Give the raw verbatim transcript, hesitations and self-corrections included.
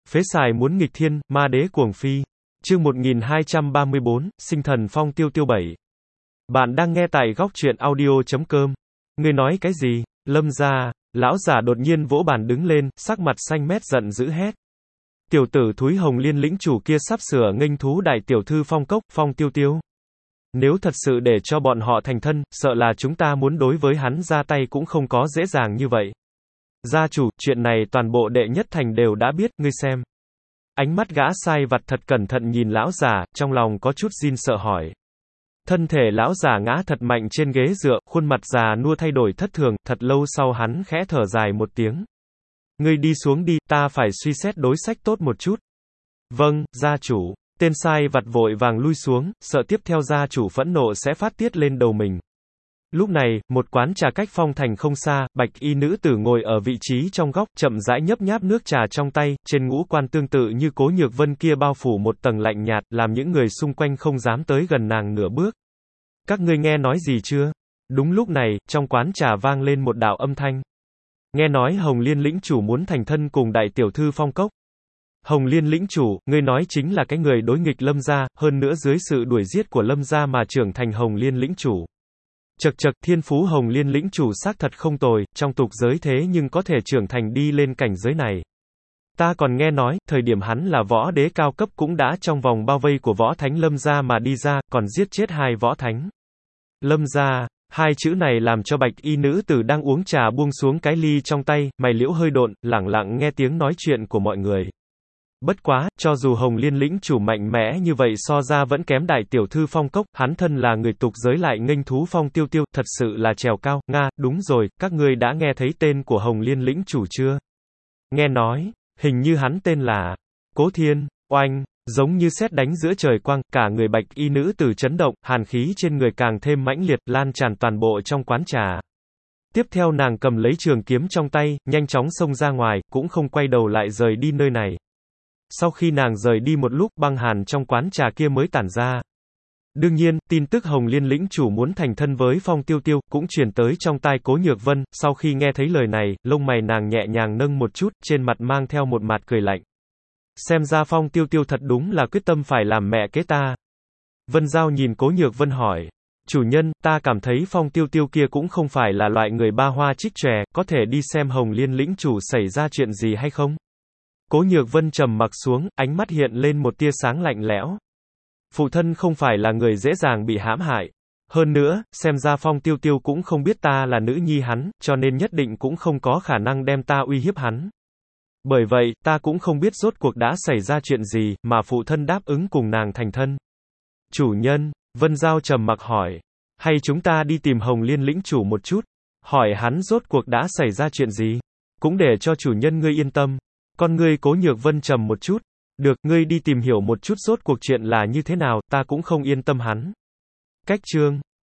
Phế xài muốn nghịch thiên, ma đế cuồng phi. Chương một nghìn hai trăm ba mươi bốn, sinh thần phong tiêu tiêu bảy. Bạn đang nghe tại góc truyện audio chấm com. Ngươi nói cái gì? Lâm gia, lão giả đột nhiên vỗ bàn đứng lên, sắc mặt xanh mét giận dữ hét. Tiểu tử thúi Hồng Liên lĩnh chủ kia sắp sửa nghênh thú đại tiểu thư Phong Cốc, Phong Tiêu Tiêu. Nếu thật sự để cho bọn họ thành thân, sợ là chúng ta muốn đối với hắn ra tay cũng không có dễ dàng như vậy. Gia chủ, chuyện này toàn bộ đệ nhất thành đều đã biết, ngươi xem. Ánh mắt gã sai vặt thật cẩn thận nhìn lão già, trong lòng có chút run sợ hỏi. Thân thể lão già ngã thật mạnh trên ghế dựa, khuôn mặt già nua thay đổi thất thường, thật lâu sau hắn khẽ thở dài một tiếng. Ngươi đi xuống đi, ta phải suy xét đối sách tốt một chút. Vâng, gia chủ. Tên sai vặt vội vàng lui xuống, sợ tiếp theo gia chủ phẫn nộ sẽ phát tiết lên đầu mình. Lúc này, một quán trà cách phong thành không xa, bạch y nữ tử ngồi ở vị trí trong góc, chậm rãi nhấp nháp nước trà trong tay, trên ngũ quan tương tự như Cố Nhược Vân kia bao phủ một tầng lạnh nhạt, làm những người xung quanh không dám tới gần nàng nửa bước. Các ngươi nghe nói gì chưa? Đúng lúc này, trong quán trà vang lên một đạo âm thanh. Nghe nói Hồng Liên lĩnh chủ muốn thành thân cùng đại tiểu thư Phong Cốc. Hồng Liên lĩnh chủ, ngươi nói chính là cái người đối nghịch Lâm gia, hơn nữa dưới sự đuổi giết của Lâm gia mà trưởng thành Hồng Liên lĩnh chủ. Chậc chậc, thiên phú Hồng Liên lĩnh chủ xác thật không tồi, trong tục giới thế nhưng có thể trưởng thành đi lên cảnh giới này. Ta còn nghe nói, thời điểm hắn là võ đế cao cấp cũng đã trong vòng bao vây của võ thánh Lâm gia mà đi ra, còn giết chết hai võ thánh. Lâm gia, hai chữ này làm cho bạch y nữ tử đang uống trà buông xuống cái ly trong tay, mày liễu hơi độn, lẳng lặng nghe tiếng nói chuyện của mọi người. Bất quá, cho dù Hồng Liên lĩnh chủ mạnh mẽ như vậy so ra vẫn kém đại tiểu thư Phong Cốc, hắn thân là người tục giới lại nghênh thú Phong Tiêu Tiêu, thật sự là trèo cao. Nga, đúng rồi, các ngươi đã nghe thấy tên của Hồng Liên lĩnh chủ chưa? Nghe nói, hình như hắn tên là Cố Thiên. Oanh, giống như sét đánh giữa trời quang, cả người bạch y nữ tử chấn động, hàn khí trên người càng thêm mãnh liệt, lan tràn toàn bộ trong quán trà. Tiếp theo nàng cầm lấy trường kiếm trong tay, nhanh chóng xông ra ngoài, cũng không quay đầu lại rời đi nơi này. Sau khi nàng rời đi một lúc, băng hàn trong quán trà kia mới tản ra. Đương nhiên, tin tức Hồng Liên lĩnh chủ muốn thành thân với Phong Tiêu Tiêu, cũng truyền tới trong tai Cố Nhược Vân, sau khi nghe thấy lời này, lông mày nàng nhẹ nhàng nâng một chút, trên mặt mang theo một mặt cười lạnh. Xem ra Phong Tiêu Tiêu thật đúng là quyết tâm phải làm mẹ kế ta. Vân Giao nhìn Cố Nhược Vân hỏi. Chủ nhân, ta cảm thấy Phong Tiêu Tiêu kia cũng không phải là loại người ba hoa trích tròe, có thể đi xem Hồng Liên lĩnh chủ xảy ra chuyện gì hay không? Cố Nhược Vân trầm mặc xuống, ánh mắt hiện lên một tia sáng lạnh lẽo. Phụ thân không phải là người dễ dàng bị hãm hại. Hơn nữa, xem ra Phong Tiêu Tiêu cũng không biết ta là nữ nhi hắn, cho nên nhất định cũng không có khả năng đem ta uy hiếp hắn. Bởi vậy, ta cũng không biết rốt cuộc đã xảy ra chuyện gì, mà phụ thân đáp ứng cùng nàng thành thân. Chủ nhân, Vân Giao trầm mặc hỏi. Hay chúng ta đi tìm Hồng Liên lĩnh chủ một chút? Hỏi hắn rốt cuộc đã xảy ra chuyện gì? Cũng để cho chủ nhân ngươi yên tâm. Con ngươi Cố Nhược Vân trầm một chút. Được, ngươi đi tìm hiểu một chút rốt cuộc chuyện là như thế nào, ta cũng không yên tâm hắn. Cách chương